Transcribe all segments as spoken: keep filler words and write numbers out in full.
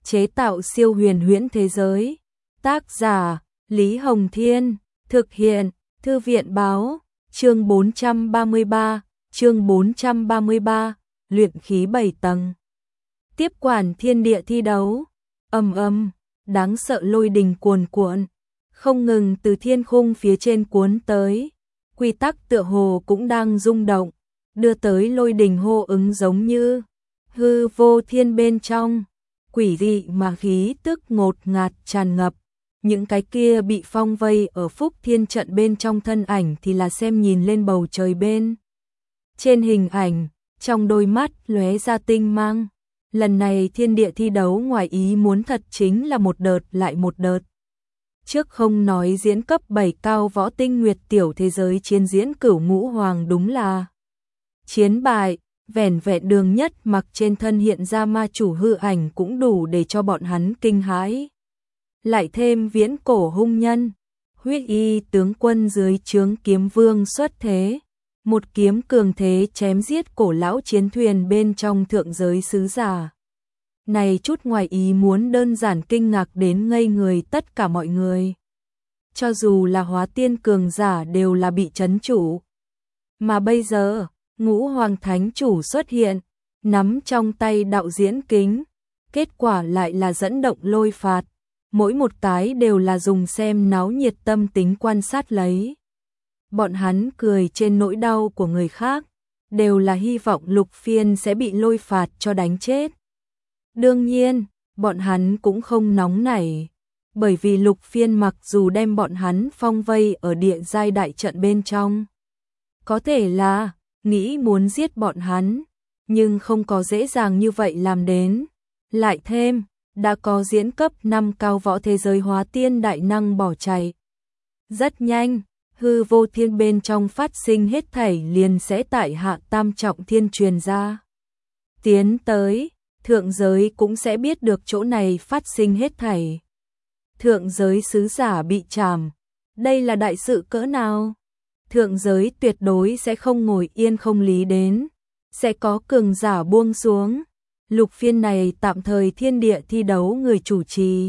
chế tạo siêu huyền huyễn thế giới. Tác giả Lý Hồng Thiên, thực hiện Thư viện Báo. Chương bốn trăm ba mươi ba, chương bốn trăm ba mươi ba, luyện khí bảy tầng. Tiếp quản thiên địa thi đấu. Ầm ầm, đáng sợ lôi đình cuồn cuộn, không ngừng từ thiên khung phía trên cuốn tới. Quy tắc tựa hồ cũng đang rung động, đưa tới lôi đình hô ứng giống như hư vô thiên bên trong, quỷ dị mà khí tức ngột ngạt tràn ngập. Những cái kia bị phong vây ở phúc thiên trận bên trong thân ảnh thì là xem nhìn lên bầu trời bên. Trên hình ảnh, trong đôi mắt lóe ra tinh mang. Lần này thiên địa thi đấu ngoài ý muốn thật chính là một đợt lại một đợt. Trước không nói diễn cấp bảy cao võ tinh nguyệt tiểu thế giới chiến diễn cửu ngũ hoàng đúng là chiến bại, vẻn vẹn đường nhất mặc trên thân hiện ra ma chủ hư ảnh cũng đủ để cho bọn hắn kinh hãi. Lại thêm viễn cổ hung nhân, huyết y tướng quân dưới trướng kiếm vương xuất thế, một kiếm cường thế chém giết cổ lão chiến thuyền bên trong thượng giới sứ giả. Này chút ngoài ý muốn đơn giản kinh ngạc đến ngây người tất cả mọi người. Cho dù là hóa tiên cường giả đều là bị trấn chủ. Mà bây giờ, ngũ hoàng thánh chủ xuất hiện, nắm trong tay đạo diễn kính, kết quả lại là dẫn động lôi phạt. Mỗi một cái đều là dùng xem náo nhiệt tâm tính quan sát lấy. Bọn hắn cười trên nỗi đau của người khác, đều là hy vọng Lục Phiên sẽ bị lôi phạt cho đánh chết. Đương nhiên, bọn hắn cũng không nóng nảy, bởi vì Lục Phiên mặc dù đem bọn hắn phong vây ở địa giai đại trận bên trong, có thể là nghĩ muốn giết bọn hắn, nhưng không có dễ dàng như vậy làm đến. Lại thêm, đã có diễn cấp năm cao võ thế giới hóa tiên đại năng bỏ chạy. Rất nhanh, hư vô thiên bên trong phát sinh hết thảy liền sẽ tại hạ tam trọng thiên truyền ra. Tiến tới, thượng giới cũng sẽ biết được chỗ này phát sinh hết thảy. Thượng giới sứ giả bị trảm, đây là đại sự cỡ nào? Thượng giới tuyệt đối sẽ không ngồi yên không lý đến, sẽ có cường giả buông xuống. Lục Phiên này tạm thời thiên địa thi đấu người chủ trì.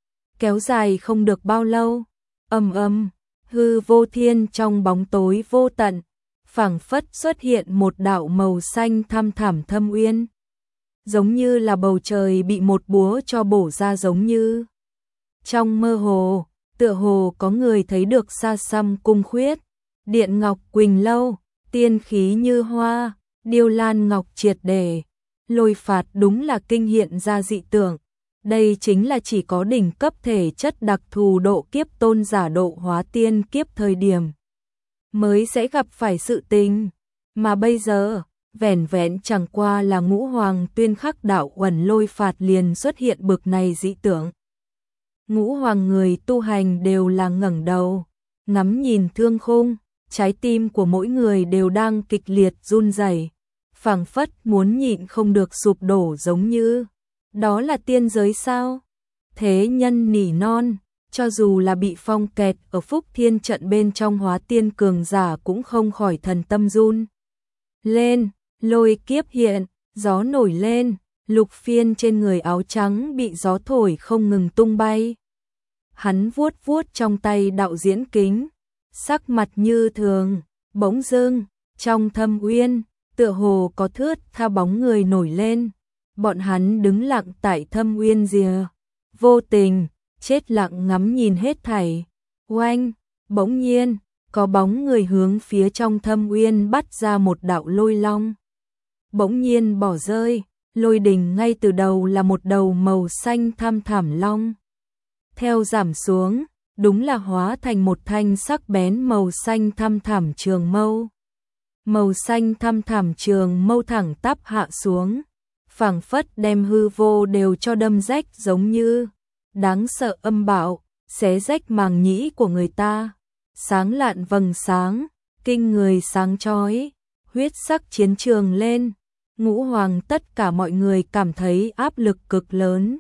Kéo dài không được bao lâu, ầm ầm, hư vô thiên trong bóng tối vô tận, phảng phất xuất hiện một đạo màu xanh thăm thẳm thâm uyên. Giống như là bầu trời bị một búa cho bổ ra giống như. Trong mơ hồ, tựa hồ có người thấy được xa xăm cung khuyết, điện ngọc quỳnh lâu, tiên khí như hoa, điêu lan ngọc triệt để. Lôi phạt đúng là kinh hiện ra dị tưởng. Đây chính là chỉ có đỉnh cấp thể chất đặc thù độ kiếp tôn giả độ hóa tiên kiếp thời điểm mới sẽ gặp phải sự tình. Mà bây giờ, vẻn vẹn chẳng qua là ngũ hoàng tuyên khắc đạo uẩn lôi phạt liền xuất hiện bực này dị tưởng. Ngũ hoàng người tu hành đều là ngẩng đầu, ngắm nhìn thương khung, trái tim của mỗi người đều đang kịch liệt run rẩy, phảng phất muốn nhịn không được sụp đổ giống như. Đó là tiên giới sao? Thế nhân nỉ non, cho dù là bị phong kẹt ở phúc thiên trận bên trong hóa tiên cường giả cũng không khỏi thần tâm run. Lên, lôi kiếp hiện, gió nổi lên, Lục Phiên trên người áo trắng bị gió thổi không ngừng tung bay. Hắn vuốt vuốt trong tay đạo diễn kính, sắc mặt như thường, bỗng dưng, trong thâm uyên, tựa hồ có thướt tha bóng người nổi lên. Bọn hắn đứng lặng tại thâm uyên rìa, vô tình, chết lặng ngắm nhìn hết thảy. Oanh, bỗng nhiên, có bóng người hướng phía trong thâm uyên bắt ra một đạo lôi long. Bỗng nhiên bỏ rơi, lôi đình ngay từ đầu là một đầu màu xanh thăm thẳm long. Theo giảm xuống, đúng là hóa thành một thanh sắc bén màu xanh thăm thẳm trường mâu. Màu xanh thăm thẳm trường mâu thẳng tắp hạ xuống, phảng phất đem hư vô đều cho đâm rách giống như đáng sợ âm bạo, xé rách màng nhĩ của người ta. Sáng lạn vầng sáng, kinh người sáng chói, huyết sắc chiến trường lên, ngũ hoàng tất cả mọi người cảm thấy áp lực cực lớn.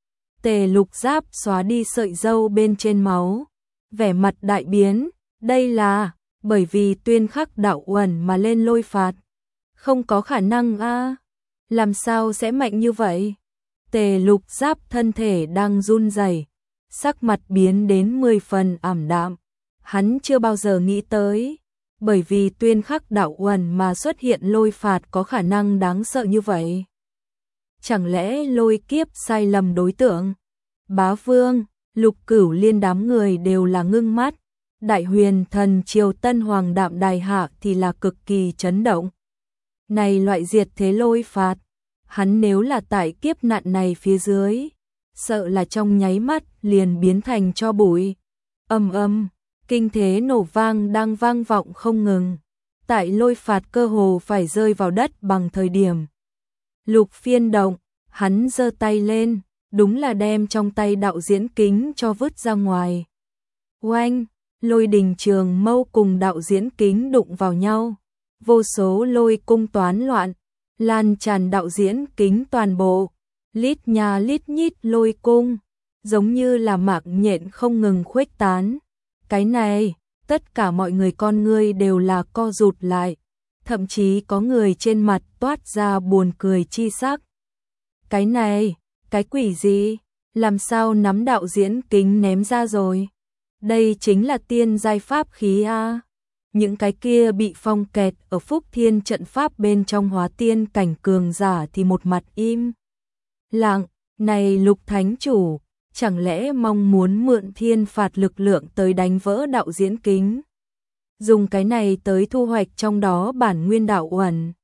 Tề Lục Giáp xóa đi sợi râu bên trên máu, vẻ mặt đại biến, đây là bởi vì tuyên khắc đạo uẩn mà lên lôi phạt. Không có khả năng a, làm sao sẽ mạnh như vậy? Tề Lục Giáp thân thể đang run rẩy, sắc mặt biến đến mười phần ảm đạm. Hắn chưa bao giờ nghĩ tới, bởi vì Tuyên Khắc đạo uẩn mà xuất hiện lôi phạt có khả năng đáng sợ như vậy. Chẳng lẽ lôi kiếp sai lầm đối tượng? Bá Vương, Lục Cửu Liên đám người đều là ngưng mắt. Đại Huyền Thần Triều Tân Hoàng Đạm Đài Hạ thì là cực kỳ chấn động. Này loại diệt thế lôi phạt, hắn nếu là tại kiếp nạn này phía dưới, sợ là trong nháy mắt liền biến thành tro bụi. Ầm ầm, kinh thế nổ vang đang vang vọng không ngừng. Tại lôi phạt cơ hồ phải rơi vào đất bằng thời điểm. Lục Phiên động, hắn giơ tay lên, đúng là đem trong tay đạo diễn kính cho vứt ra ngoài. Oanh, lôi đình trường mâu cùng đạo diễn kính đụng vào nhau. Vô số lôi cung toán loạn, lan tràn đạo diễn kính toàn bộ. Lít nhà lít nhít lôi cung, giống như là mạc nhện không ngừng khuếch tán. Cái này, tất cả mọi người con ngươi đều là co rụt lại, thậm chí có người trên mặt toát ra buồn cười chi sắc. Cái này, cái quỷ gì? Làm sao nắm đạo diễn kính ném ra rồi? Đây chính là tiên giai pháp khí a. Những cái kia bị phong kẹt ở Phúc Thiên trận pháp bên trong hóa tiên cảnh cường giả thì một mặt im lặng. Này Lục Thánh Chủ, chẳng lẽ mong muốn mượn thiên phạt lực lượng tới đánh vỡ đạo diễn kính, dùng cái này tới thu hoạch trong đó bản nguyên đạo uẩn?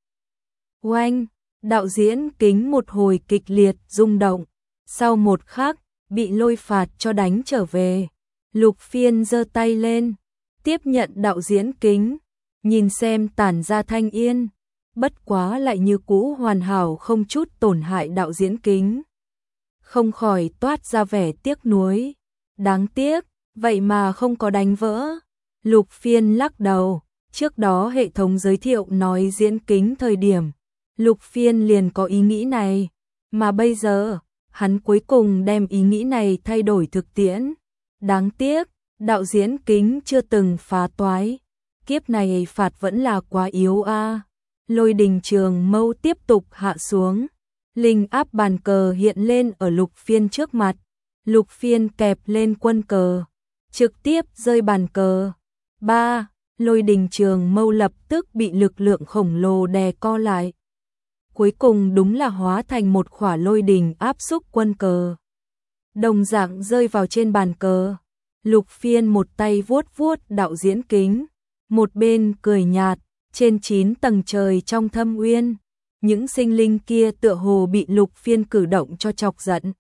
Oanh, đạo diễn kính một hồi kịch liệt rung động, sau một khắc bị lôi phạt cho đánh trở về. Lục Phiên giơ tay lên, tiếp nhận đạo diễn kính, nhìn xem tản ra thanh yên, bất quá lại như cũ hoàn hảo không chút tổn hại đạo diễn kính. Không khỏi toát ra vẻ tiếc nuối. Đáng tiếc, vậy mà không có đánh vỡ. Lục Phiên lắc đầu, trước đó hệ thống giới thiệu nói diễn kính thời điểm, Lục Phiên liền có ý nghĩ này, mà bây giờ, hắn cuối cùng đem ý nghĩ này thay đổi thực tiễn. Đáng tiếc, đạo diễn kính chưa từng phá toái. Kiếp này phạt vẫn là quá yếu a. Lôi đình trường mâu tiếp tục hạ xuống. Linh áp bàn cờ hiện lên ở Lục Phiên trước mặt. Lục Phiên kẹp lên quân cờ, trực tiếp rơi bàn cờ. Ba, lôi đình trường mâu lập tức bị lực lượng khổng lồ đè co lại. Cuối cùng đúng là hóa thành một khỏa lôi đình áp xúc quân cờ. Đồng dạng rơi vào trên bàn cờ. Lục Phiên một tay vuốt vuốt đạo diễn kính, một bên cười nhạt. Trên chín tầng trời trong thâm uyên, những sinh linh kia tựa hồ bị Lục Phiên cử động cho chọc giận.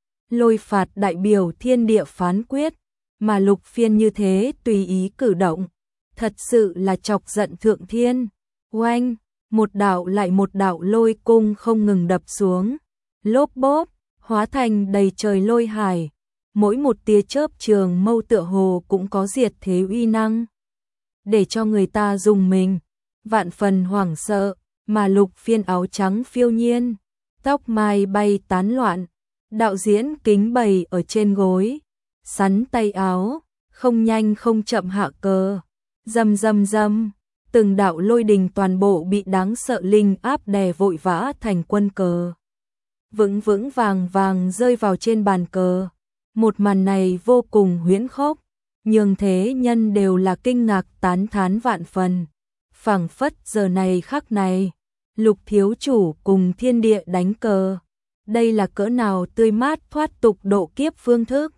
Lôi phạt đại biểu thiên địa phán quyết, mà Lục Phiên như thế tùy ý cử động, thật sự là chọc giận thượng thiên. Oanh, một đạo lại một đạo lôi cung không ngừng đập xuống, lốp bốp, hóa thành đầy trời lôi hải. Mỗi một tia chớp trường mâu tựa hồ cũng có diệt thế uy năng, để cho người ta dùng mình, vạn phần hoảng sợ. Mà Lục Phiên áo trắng phiêu nhiên, tóc mai bay tán loạn, đạo diễn kính bày ở trên gối, sắn tay áo, không nhanh không chậm hạ cờ, rầm rầm rầm, từng đạo lôi đình toàn bộ bị đáng sợ linh áp đè vội vã thành quân cờ, vững vững vàng vàng rơi vào trên bàn cờ. Một màn này vô cùng huyễn khốc, nhường thế nhân đều là kinh ngạc tán thán vạn phần. Phảng phất giờ này khắc này, Lục thiếu chủ cùng thiên địa đánh cờ, đây là cỡ nào tươi mát thoát tục độ kiếp phương thức.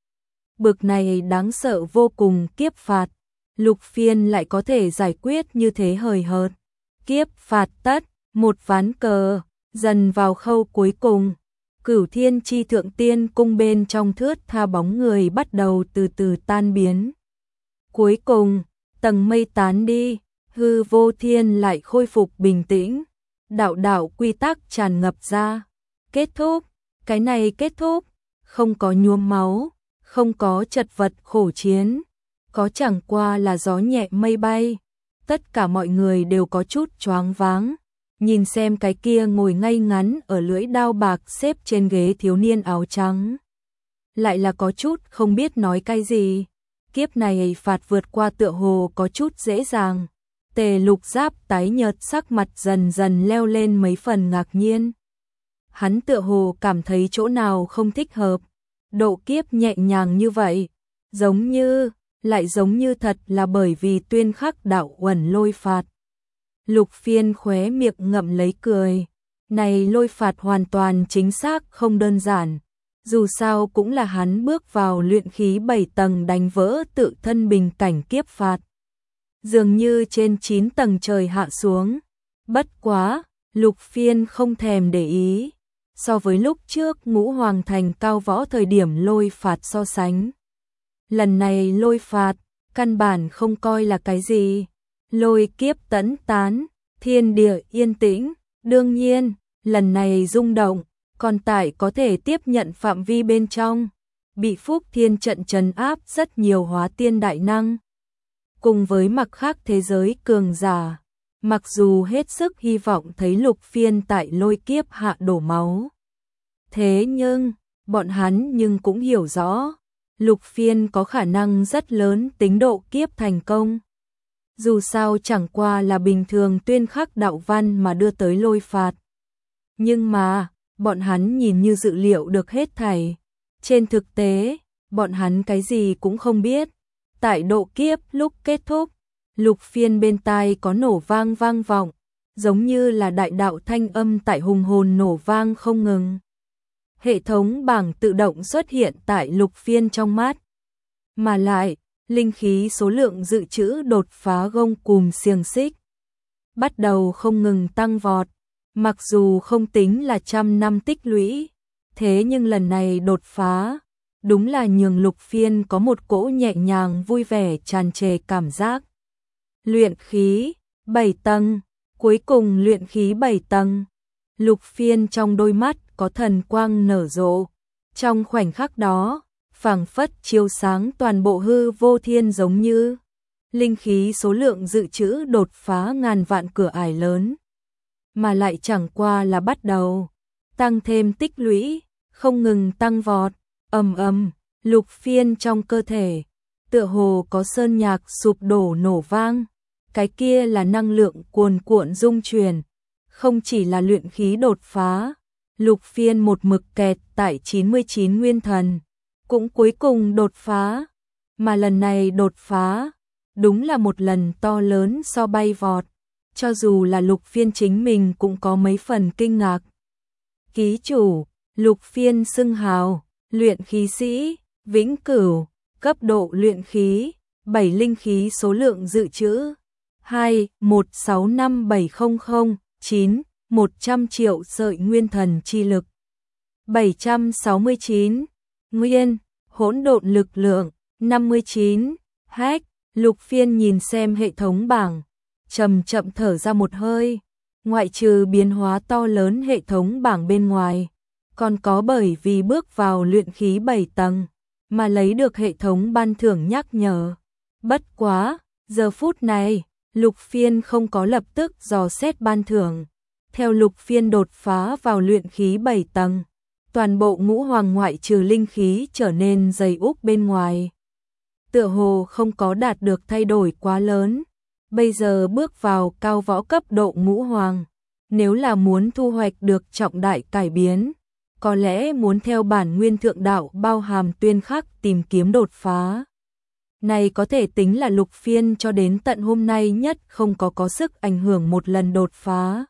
Bực này đáng sợ vô cùng kiếp phạt, Lục Phiên lại có thể giải quyết như thế hời hợt. Kiếp phạt tất, một ván cờ, dần vào khâu cuối cùng, Cửu Thiên Chi Thượng Tiên cung bên trong thướt tha bóng người bắt đầu từ từ tan biến. Cuối cùng, tầng mây tán đi, hư vô thiên lại khôi phục bình tĩnh, đạo đạo quy tắc tràn ngập ra. Kết thúc, cái này kết thúc, không có nhuốm máu, không có chật vật khổ chiến, có chẳng qua là gió nhẹ mây bay. Tất cả mọi người đều có chút choáng váng, nhìn xem cái kia ngồi ngay ngắn ở lưỡi đao bạc xếp trên ghế thiếu niên áo trắng. Lại là có chút không biết nói cái gì, kiếp này phạt vượt qua tựa hồ có chút dễ dàng. Tề Lục Giáp tái nhợt sắc mặt dần dần leo lên mấy phần ngạc nhiên. hắn tựa hồ cảm thấy chỗ nào không thích hợp. Độ kiếp nhẹ nhàng như vậy, giống như, lại giống như thật là bởi vì tuyên khắc đạo uẩn lôi phạt. Lục Phiên khóe miệng ngậm lấy cười. Này lôi phạt hoàn toàn chính xác không đơn giản. Dù sao cũng là hắn bước vào luyện khí bảy tầng đánh vỡ tự thân bình cảnh kiếp phạt. Dường như trên chín tầng trời hạ xuống. Bất quá, Lục Phiên không thèm để ý. So với lúc trước Ngũ Hoàng Thành cao võ thời điểm lôi phạt so sánh. Lần này lôi phạt, căn bản không coi là cái gì. Lôi kiếp tẫn tán, thiên địa yên tĩnh. Đương nhiên, lần này rung động, còn tại có thể tiếp nhận phạm vi bên trong. Bị Phúc Thiên trận trấn áp rất nhiều hóa tiên đại năng. Cùng với mặt khác thế giới cường giả. Mặc dù hết sức hy vọng thấy Lục Phiên tại lôi kiếp hạ đổ máu. Thế nhưng, bọn hắn nhưng cũng hiểu rõ. Lục Phiên có khả năng rất lớn tính độ kiếp thành công. Dù sao chẳng qua là bình thường tuyên khắc đạo văn mà đưa tới lôi phạt. Nhưng mà, bọn hắn nhìn như dự liệu được hết thảy. Trên thực tế, bọn hắn cái gì cũng không biết. Tại độ kiếp lúc kết thúc, Lục Phiên bên tai có nổ vang vang vọng, giống như là đại đạo thanh âm tại hùng hồn nổ vang không ngừng. Hệ thống bảng tự động xuất hiện tại Lục Phiên trong mắt. Mà lại, linh khí số lượng dự trữ đột phá gông cùm xiềng xích. Bắt đầu không ngừng tăng vọt, mặc dù không tính là trăm năm tích lũy. Thế nhưng lần này đột phá, đúng là nhường Lục Phiên có một cỗ nhẹ nhàng vui vẻ tràn trề cảm giác. Luyện khí, bảy tầng, cuối cùng luyện khí bảy tầng. Lục Phiên trong đôi mắt có thần quang nở rộ. Trong khoảnh khắc đó, phảng phất chiếu sáng toàn bộ hư vô thiên giống như. Linh khí số lượng dự trữ đột phá ngàn vạn cửa ải lớn. Mà lại chẳng qua là bắt đầu. Tăng thêm tích lũy, không ngừng tăng vọt, ầm ầm, Lục Phiên trong cơ thể. Tựa hồ có sơn nhạc sụp đổ nổ vang. Cái kia là năng lượng cuồn cuộn dung truyền. Không chỉ là luyện khí đột phá, Lục Phiên một mực kẹt tại chín mươi chín nguyên thần, cũng cuối cùng đột phá, mà lần này đột phá, đúng là một lần to lớn so bay vọt, cho dù là Lục Phiên chính mình cũng có mấy phần kinh ngạc. Ký chủ, Lục Phiên xưng hào, luyện khí sĩ, vĩnh cửu, cấp độ luyện khí, bảy linh khí số lượng dự trữ, hai một sáu năm bảy không không chín một trăm triệu sợi nguyên thần chi lực. bảy trăm sáu mươi chín nguyên, hỗn độn lực lượng, năm mươi chín hack. Lục Phiên nhìn xem hệ thống bảng, chậm chậm thở ra một hơi. Ngoại trừ biến hóa to lớn hệ thống bảng bên ngoài, còn có bởi vì bước vào luyện khí bảy tầng, mà lấy được hệ thống ban thưởng nhắc nhở. Bất quá, giờ phút này, Lục Phiên không có lập tức dò xét ban thưởng. Theo Lục Phiên đột phá vào luyện khí bảy tầng, toàn bộ ngũ hoàng ngoại trừ linh khí trở nên dày úc bên ngoài. Tựa hồ không có đạt được thay đổi quá lớn. Bây giờ bước vào cao võ cấp độ ngũ hoàng, nếu là muốn thu hoạch được trọng đại cải biến, có lẽ muốn theo bản nguyên thượng đạo bao hàm tuyên khắc tìm kiếm đột phá. Này có thể tính là Lục Phiên cho đến tận hôm nay nhất không có có sức ảnh hưởng một lần đột phá.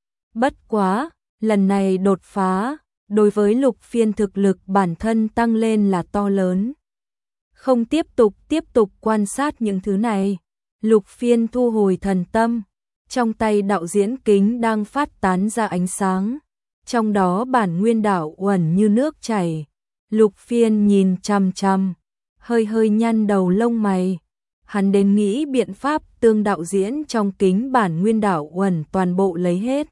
Bất quá, lần này đột phá, đối với Lục Phiên thực lực bản thân tăng lên là to lớn. Không tiếp tục tiếp tục quan sát những thứ này, Lục Phiên thu hồi thần tâm, trong tay đạo diễn kính đang phát tán ra ánh sáng, trong đó bản nguyên đạo uẩn như nước chảy. Lục Phiên nhìn chằm chằm, hơi hơi nhăn đầu lông mày. Hắn đến nghĩ biện pháp tương đạo diễn trong kính bản nguyên đạo uẩn toàn bộ lấy hết.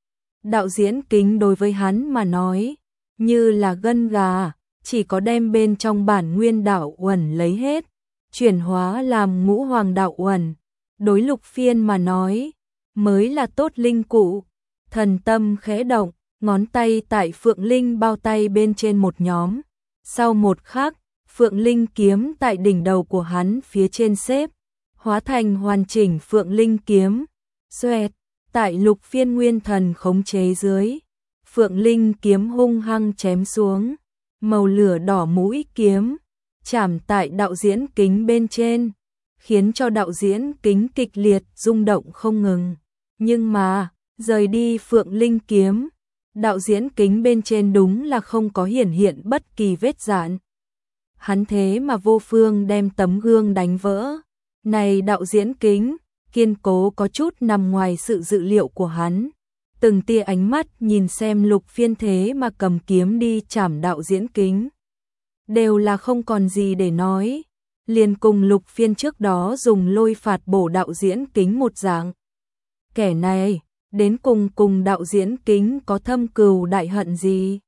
Đạo diễn kính đối với hắn mà nói, như là gân gà, chỉ có đem bên trong bản nguyên đạo uẩn lấy hết, chuyển hóa làm ngũ hoàng đạo uẩn. Đối Lục Phiên mà nói, mới là tốt linh cụ. Thần tâm khẽ động, ngón tay tại Phượng Linh bao tay bên trên một nhóm. Sau một khắc, Phượng Linh kiếm tại đỉnh đầu của hắn phía trên xếp, hóa thành hoàn chỉnh Phượng Linh kiếm. Xoẹt, tại Lục Phiên nguyên thần khống chế dưới, Phượng Linh kiếm hung hăng chém xuống, màu lửa đỏ mũi kiếm chạm tại đạo diễn kính bên trên, khiến cho đạo diễn kính kịch liệt rung động không ngừng. Nhưng mà, rời đi Phượng Linh kiếm, đạo diễn kính bên trên đúng là không có hiển hiện bất kỳ vết dạn. Hắn thế mà vô phương đem tấm gương đánh vỡ. Này đạo diễn kính, kiên cố có chút nằm ngoài sự dự liệu của hắn. Từng tia ánh mắt nhìn xem Lục Phiên thế mà cầm kiếm đi chảm đạo diễn kính. Đều là không còn gì để nói. Liền cùng Lục Phiên trước đó dùng lôi phạt bổ đạo diễn kính một dạng. Kẻ này, đến cùng cùng đạo diễn kính có thâm cừu đại hận gì?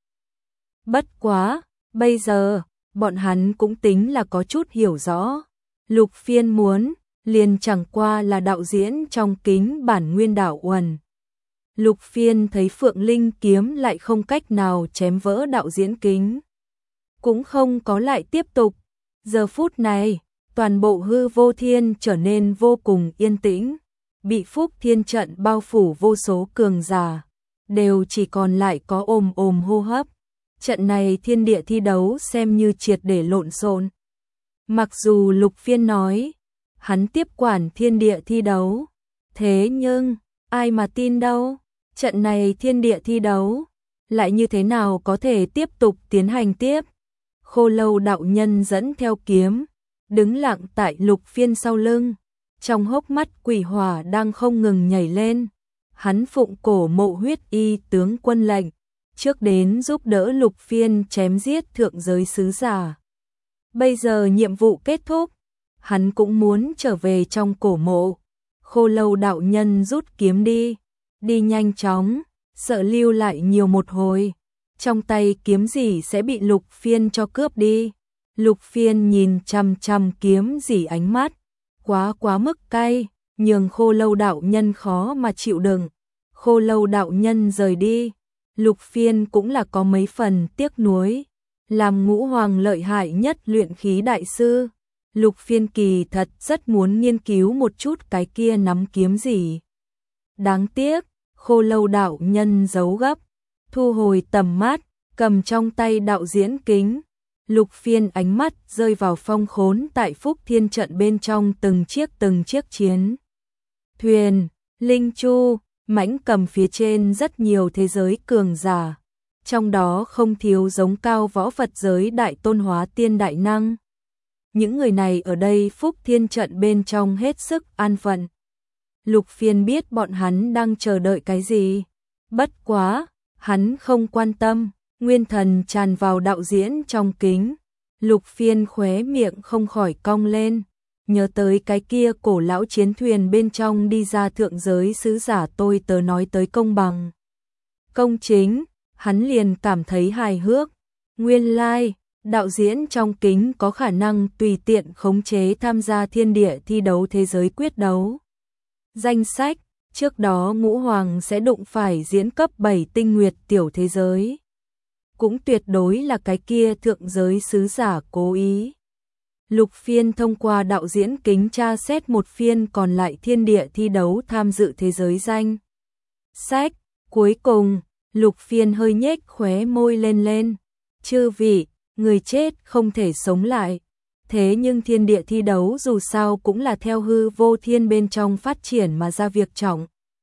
Bất quá, bây giờ, bọn hắn cũng tính là có chút hiểu rõ. Lục Phiên muốn, liền chẳng qua là đạo diễn trong kính bản nguyên đạo uẩn. Lục Phiên thấy Phượng Linh kiếm lại không cách nào chém vỡ đạo diễn kính. Cũng không có lại tiếp tục. Giờ phút này, toàn bộ hư vô thiên trở nên vô cùng yên tĩnh. Bị Phúc Thiên trận bao phủ vô số cường giả, đều chỉ còn lại có ồm ồm hô hấp. Trận này thiên địa thi đấu xem như triệt để lộn xộn. Mặc dù Lục Phiên nói, hắn tiếp quản thiên địa thi đấu, thế nhưng, ai mà tin đâu, trận này thiên địa thi đấu, lại như thế nào có thể tiếp tục tiến hành tiếp. Khô Lâu đạo nhân dẫn theo kiếm, đứng lặng tại Lục Phiên sau lưng, trong hốc mắt quỷ hỏa đang không ngừng nhảy lên. Hắn phụng cổ Mộ Huyết Y tướng quân lệnh, trước đến giúp đỡ Lục Phiên chém giết thượng giới sứ giả. Bây giờ nhiệm vụ kết thúc, hắn cũng muốn trở về trong cổ mộ. Khô Lâu đạo nhân rút kiếm đi, đi nhanh chóng, sợ lưu lại nhiều một hồi. Trong tay kiếm gì sẽ bị Lục Phiên cho cướp đi. Lục Phiên nhìn chằm chằm kiếm gì ánh mắt, quá quá mức cay, nhường Khô Lâu đạo nhân khó mà chịu đựng. Khô Lâu đạo nhân rời đi, Lục Phiên cũng là có mấy phần tiếc nuối. Làm ngũ hoàng lợi hại nhất luyện khí đại sư, Lục Phiên kỳ thật rất muốn nghiên cứu một chút cái kia nắm kiếm gì. Đáng tiếc, Khô Lâu đạo nhân giấu gấp, thu hồi tầm mắt, cầm trong tay đạo diễn kính. Lục Phiên ánh mắt rơi vào phong khốn tại Phúc Thiên trận bên trong từng chiếc từng chiếc chiến thuyền, linh chu, mãnh cầm phía trên rất nhiều thế giới cường giả. Trong đó không thiếu giống cao võ Phật giới đại tôn hóa tiên đại năng. Những người này ở đây Phúc Thiên trận bên trong hết sức an phận. Lục Phiên biết bọn hắn đang chờ đợi cái gì. Bất quá, hắn không quan tâm, nguyên thần tràn vào đạo diễn trong kính. Lục Phiên khóe miệng không khỏi cong lên, nhớ tới cái kia cổ lão chiến thuyền bên trong đi ra thượng giới sứ giả tôi tớ nói tới công bằng, công chính. Hắn liền cảm thấy hài hước. Nguyên lai, like, đạo diễn trong kính có khả năng tùy tiện khống chế tham gia thiên địa thi đấu thế giới quyết đấu. Danh sách, trước đó Ngũ Hoàng sẽ đụng phải diễn cấp bảy tinh nguyệt tiểu thế giới. Cũng tuyệt đối là cái kia thượng giới sứ giả cố ý. Lục Phiên thông qua đạo diễn kính tra xét một phiên còn lại thiên địa thi đấu tham dự thế giới danh sách. Cuối cùng, Lục Phiên hơi nhếch khóe môi lên lên. Chư vị, người chết không thể sống lại. Thế nhưng thiên địa thi đấu dù sao cũng là theo hư vô thiên bên trong phát triển mà ra việc trọng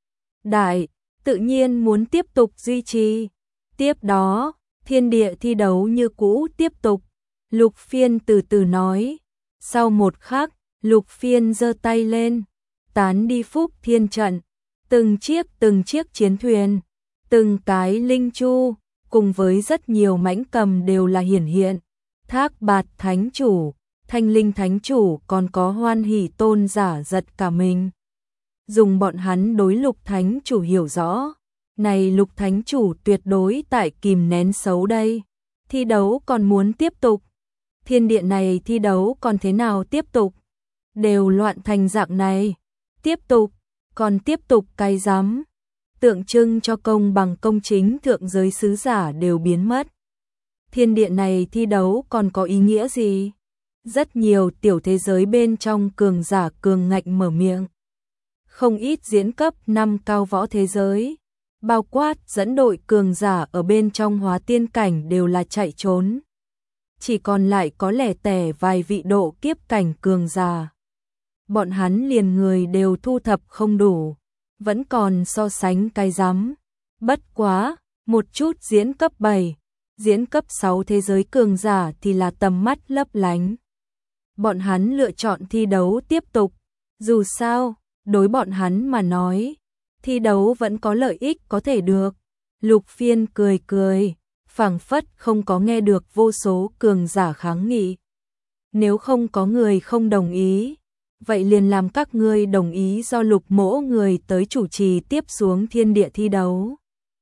đại, tự nhiên muốn tiếp tục duy trì. Tiếp đó, thiên địa thi đấu như cũ tiếp tục. Lục Phiên từ từ nói. Sau một khắc, Lục Phiên giơ tay lên, tán đi Phúc Thiên trận. Từng chiếc từng chiếc chiến thuyền, từng cái linh chu, cùng với rất nhiều mãnh cầm đều là hiển hiện. Thác Bạt Thánh Chủ, Thanh Linh Thánh Chủ còn có Hoan Hỷ Tôn giả giật cả mình. Dùng bọn hắn đối Lục Thánh Chủ hiểu rõ. Này Lục Thánh Chủ tuyệt đối tại kìm nén xấu đây. Thi đấu còn muốn tiếp tục. Thiên địa này thi đấu còn thế nào tiếp tục? Đều loạn thành dạng này. Tiếp tục, còn tiếp tục cái rắm. Tượng trưng cho công bằng công chính thượng giới sứ giả đều biến mất. Thiên địa này thi đấu còn có ý nghĩa gì? Rất nhiều tiểu thế giới bên trong cường giả cường ngạnh mở miệng. Không ít diễn cấp năm cao võ thế giới, bao quát dẫn đội cường giả ở bên trong hóa tiên cảnh đều là chạy trốn. Chỉ còn lại có lẻ tẻ vài vị độ kiếp cảnh cường giả. Bọn hắn liền người đều thu thập không đủ, vẫn còn so sánh cái rắm. Bất quá, một chút diễn cấp bảy, diễn cấp sáu thế giới cường giả thì là tầm mắt lấp lánh. Bọn hắn lựa chọn thi đấu tiếp tục, dù sao, đối bọn hắn mà nói, thi đấu vẫn có lợi ích có thể được. Lục Phiên cười cười, phảng phất không có nghe được vô số cường giả kháng nghị. Nếu không có người không đồng ý, vậy liền làm các ngươi đồng ý do Lục Mỗ người tới chủ trì tiếp xuống thiên địa thi đấu.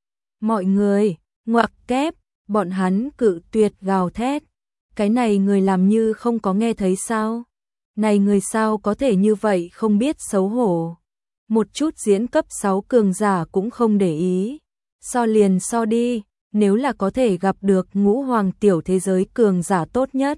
Mọi người, ngoặc kép, bọn hắn cự tuyệt gào thét. Cái này người làm như không có nghe thấy sao? Này người sao có thể như vậy không biết xấu hổ. Một chút diễn cấp sáu cường giả cũng không để ý. So liền so đi, nếu là có thể gặp được ngũ hoàng tiểu thế giới cường giả tốt nhất.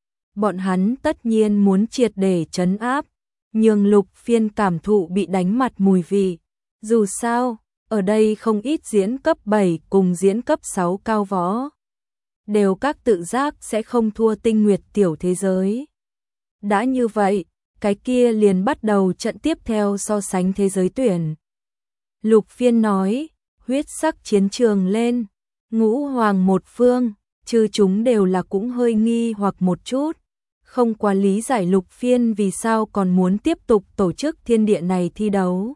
Bọn hắn tất nhiên muốn triệt để trấn áp, nhưng Lục Phiên cảm thụ bị đánh mặt mùi vị. Dù sao, ở đây không ít diễn cấp bảy cùng diễn cấp sáu cao võ. Đều các tự giác sẽ không thua tinh nguyệt tiểu thế giới. Đã như vậy, cái kia liền bắt đầu trận tiếp theo so sánh thế giới tuyển. Lục Phiên nói, huyết sắc chiến trường lên, ngũ hoàng một phương, trừ chúng đều là cũng hơi nghi hoặc một chút. Không quá lý giải Lục Phiên vì sao còn muốn tiếp tục tổ chức thiên địa này thi đấu.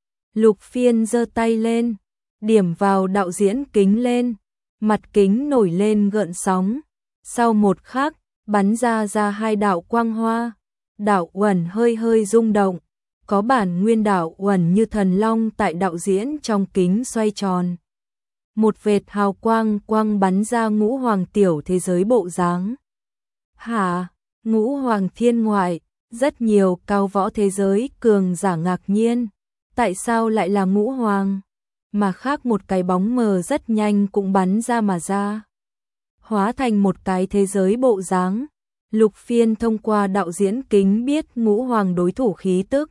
Lục Phiên giơ tay lên, điểm vào đạo diễn kính lên, mặt kính nổi lên gợn sóng. Sau một khắc, bắn ra ra hai đạo quang hoa, đạo uẩn hơi hơi rung động, có bản nguyên đạo uẩn như thần long tại đạo diễn trong kính xoay tròn. Một vệt hào quang quang bắn ra ngũ hoàng tiểu thế giới bộ dáng. Hả? Ngũ hoàng thiên ngoại, rất nhiều cao võ thế giới cường giả ngạc nhiên. Tại sao lại là ngũ hoàng? Mà khác một cái bóng mờ rất nhanh cũng bắn ra mà ra. Hóa thành một cái thế giới bộ dáng. Lục Phiên thông qua đạo diễn kính biết ngũ hoàng đối thủ khí tức.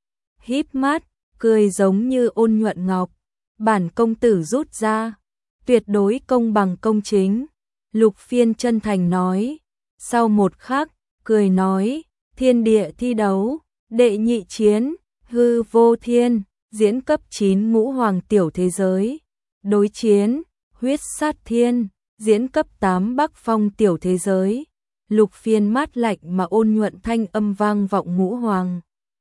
Híp mắt, cười giống như ôn nhuận ngọc. Bản công tử rút ra. Tuyệt đối công bằng công chính. Lục Phiên chân thành nói. Sau một khắc, cười nói, thiên địa thi đấu, đệ nhị chiến, hư vô thiên, diễn cấp chín ngũ hoàng tiểu thế giới, đối chiến, huyết sát thiên, diễn cấp tám bắc phong tiểu thế giới. Lục Phiên mát lạnh mà ôn nhuận thanh âm vang vọng ngũ hoàng.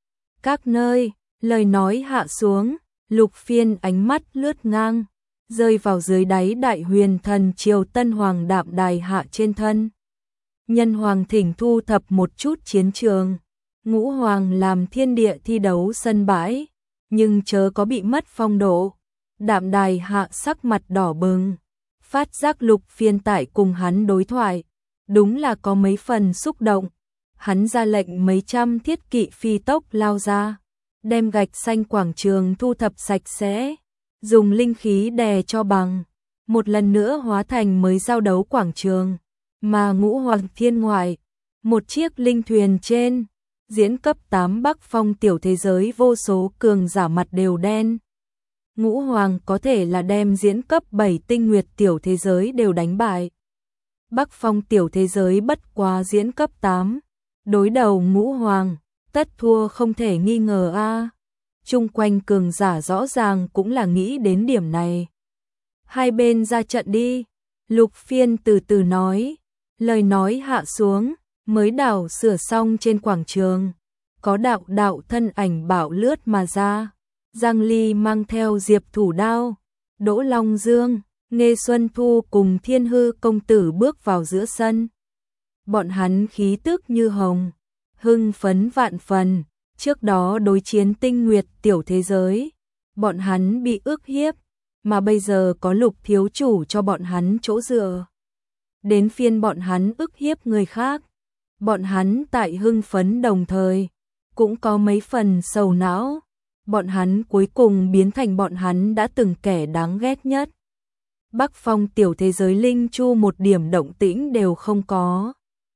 Các nơi, lời nói hạ xuống, Lục Phiên ánh mắt lướt ngang, rơi vào dưới đáy đại huyền thần triều tân hoàng đạm đài hạ trên thân. Nhân hoàng thỉnh thu thập một chút chiến trường, ngũ hoàng làm thiên địa thi đấu sân bãi, nhưng chớ có bị mất phong độ. Đạm đài hạ sắc mặt đỏ bừng, phát giác Lục Phiên tại cùng hắn đối thoại, đúng là có mấy phần xúc động. Hắn ra lệnh mấy trăm thiết kỵ phi tốc lao ra, đem gạch xanh quảng trường thu thập sạch sẽ, dùng linh khí đè cho bằng, một lần nữa hóa thành mới giao đấu quảng trường. Mà ngũ hoàng thiên ngoại, một chiếc linh thuyền trên, diễn cấp tám bắc phong tiểu thế giới vô số cường giả mặt đều đen. Ngũ hoàng có thể là đem diễn cấp bảy tinh nguyệt tiểu thế giới đều đánh bại. Bắc phong tiểu thế giới bất quá diễn cấp tám, đối đầu ngũ hoàng, tất thua không thể nghi ngờ a. Chung quanh cường giả rõ ràng cũng là nghĩ đến điểm này. Hai bên ra trận đi, Lục Phiên từ từ nói. Lời nói hạ xuống, mới đảo sửa xong trên quảng trường. Có đạo đạo thân ảnh bạo lướt mà ra. Giang Ly mang theo Diệp Thủ Đao, Đỗ Long Dương, Nghê Xuân Thu cùng Thiên Hư công tử bước vào giữa sân. Bọn hắn khí tức như hồng, hưng phấn vạn phần. Trước đó đối chiến tinh nguyệt tiểu thế giới, bọn hắn bị ức hiếp, mà bây giờ có Lục thiếu chủ cho bọn hắn chỗ dựa. Đến phiên bọn hắn ức hiếp người khác, bọn hắn tại hưng phấn đồng thời, cũng có mấy phần sầu não. Bọn hắn cuối cùng biến thành bọn hắn đã từng kẻ đáng ghét nhất. Bắc phong tiểu thế giới linh chu một điểm động tĩnh đều không có.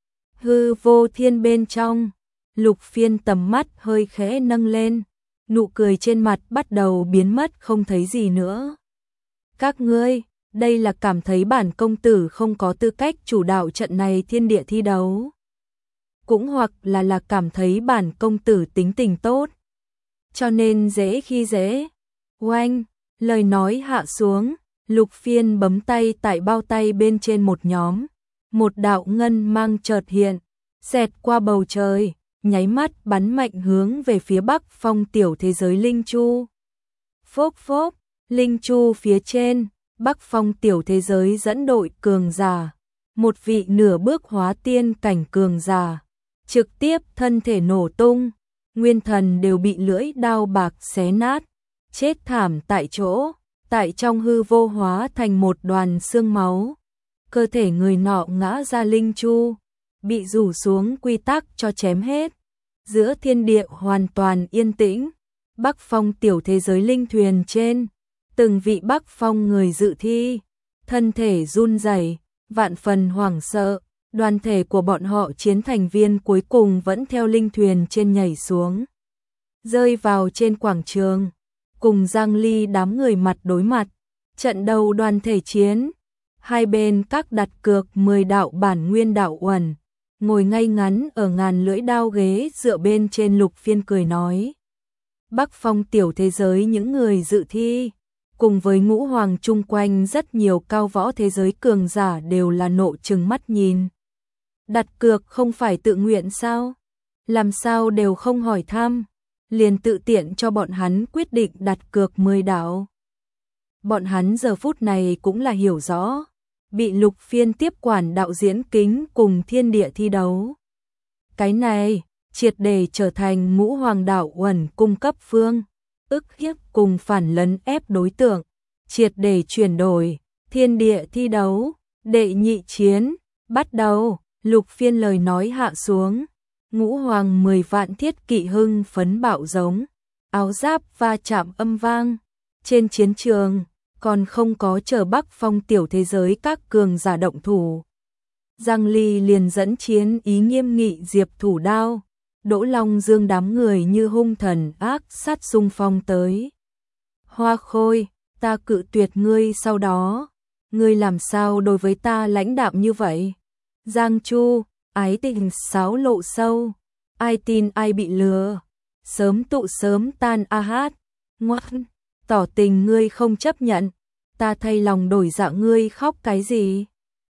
Hư vô thiên bên trong, Lục Phiên tầm mắt hơi khẽ nâng lên, nụ cười trên mặt bắt đầu biến mất không thấy gì nữa. Các ngươi, đây là cảm thấy bản công tử không có tư cách chủ đạo trận này thiên địa thi đấu. Cũng hoặc là là cảm thấy bản công tử tính tình tốt. Cho nên dễ khi dễ. Oanh, lời nói hạ xuống, Lục Phiên bấm tay tại bao tay bên trên một nhóm. Một đạo ngân mang chợt hiện, xẹt qua bầu trời, nháy mắt bắn mạnh hướng về phía bắc phong tiểu thế giới Linh Chu. Phốc phốc, Linh Chu phía trên, bắc phong tiểu thế giới dẫn đội cường giả. Một vị nửa bước hóa tiên cảnh cường giả, trực tiếp thân thể nổ tung, nguyên thần đều bị lưỡi đao bạc xé nát, chết thảm tại chỗ, tại trong hư vô hóa thành một đoàn xương máu. Cơ thể người nọ ngã ra Linh Chu, bị rủ xuống quy tắc cho chém hết. Giữa thiên địa hoàn toàn yên tĩnh, bắc phong tiểu thế giới linh thuyền trên, từng vị bắc phong người dự thi, thân thể run rẩy, vạn phần hoảng sợ, đoàn thể của bọn họ chiến thành viên cuối cùng vẫn theo linh thuyền trên nhảy xuống, rơi vào trên quảng trường, cùng Giang Ly đám người mặt đối mặt, trận đầu đoàn thể chiến, hai bên các đặt cược mười đạo bản nguyên đạo uẩn, ngồi ngay ngắn ở ngàn lưỡi đao ghế dựa bên trên. Lục Phiên cười nói, bắc phong tiểu thế giới những người dự thi, cùng với ngũ hoàng chung quanh rất nhiều cao võ thế giới cường giả đều là nộ trừng mắt nhìn. Đặt cược không phải tự nguyện sao? Làm sao đều không hỏi thăm, liền tự tiện cho bọn hắn quyết định đặt cược mười đạo. Bọn hắn giờ phút này cũng là hiểu rõ, bị Lục Phiên tiếp quản đạo diễn kính cùng thiên địa thi đấu. Cái này, triệt để trở thành ngũ hoàng đạo uẩn cung cấp phương, ức hiếp cùng phản lấn ép đối tượng, triệt để chuyển đổi, thiên địa thi đấu, đệ nhị chiến, bắt đầu. Lục Phiên lời nói hạ xuống, ngũ hoàng mười vạn thiết kỵ hưng phấn bạo giống, áo giáp va chạm âm vang, trên chiến trường, còn không có chờ bắc phong tiểu thế giới các cường giả động thủ. Giang Ly liền dẫn chiến ý nghiêm nghị diệp thủ đao, Đỗ Long Dương đám người như hung thần ác sát xung phong tới. Hoa Khôi, ta cự tuyệt ngươi sau đó, ngươi làm sao đối với ta lãnh đạm như vậy? Giang Chu, ái tình sáo lộ sâu, ai tin ai bị lừa, sớm tụ sớm tan a hát, ngoan, tỏ tình ngươi không chấp nhận, ta thay lòng đổi dạ ngươi khóc cái gì?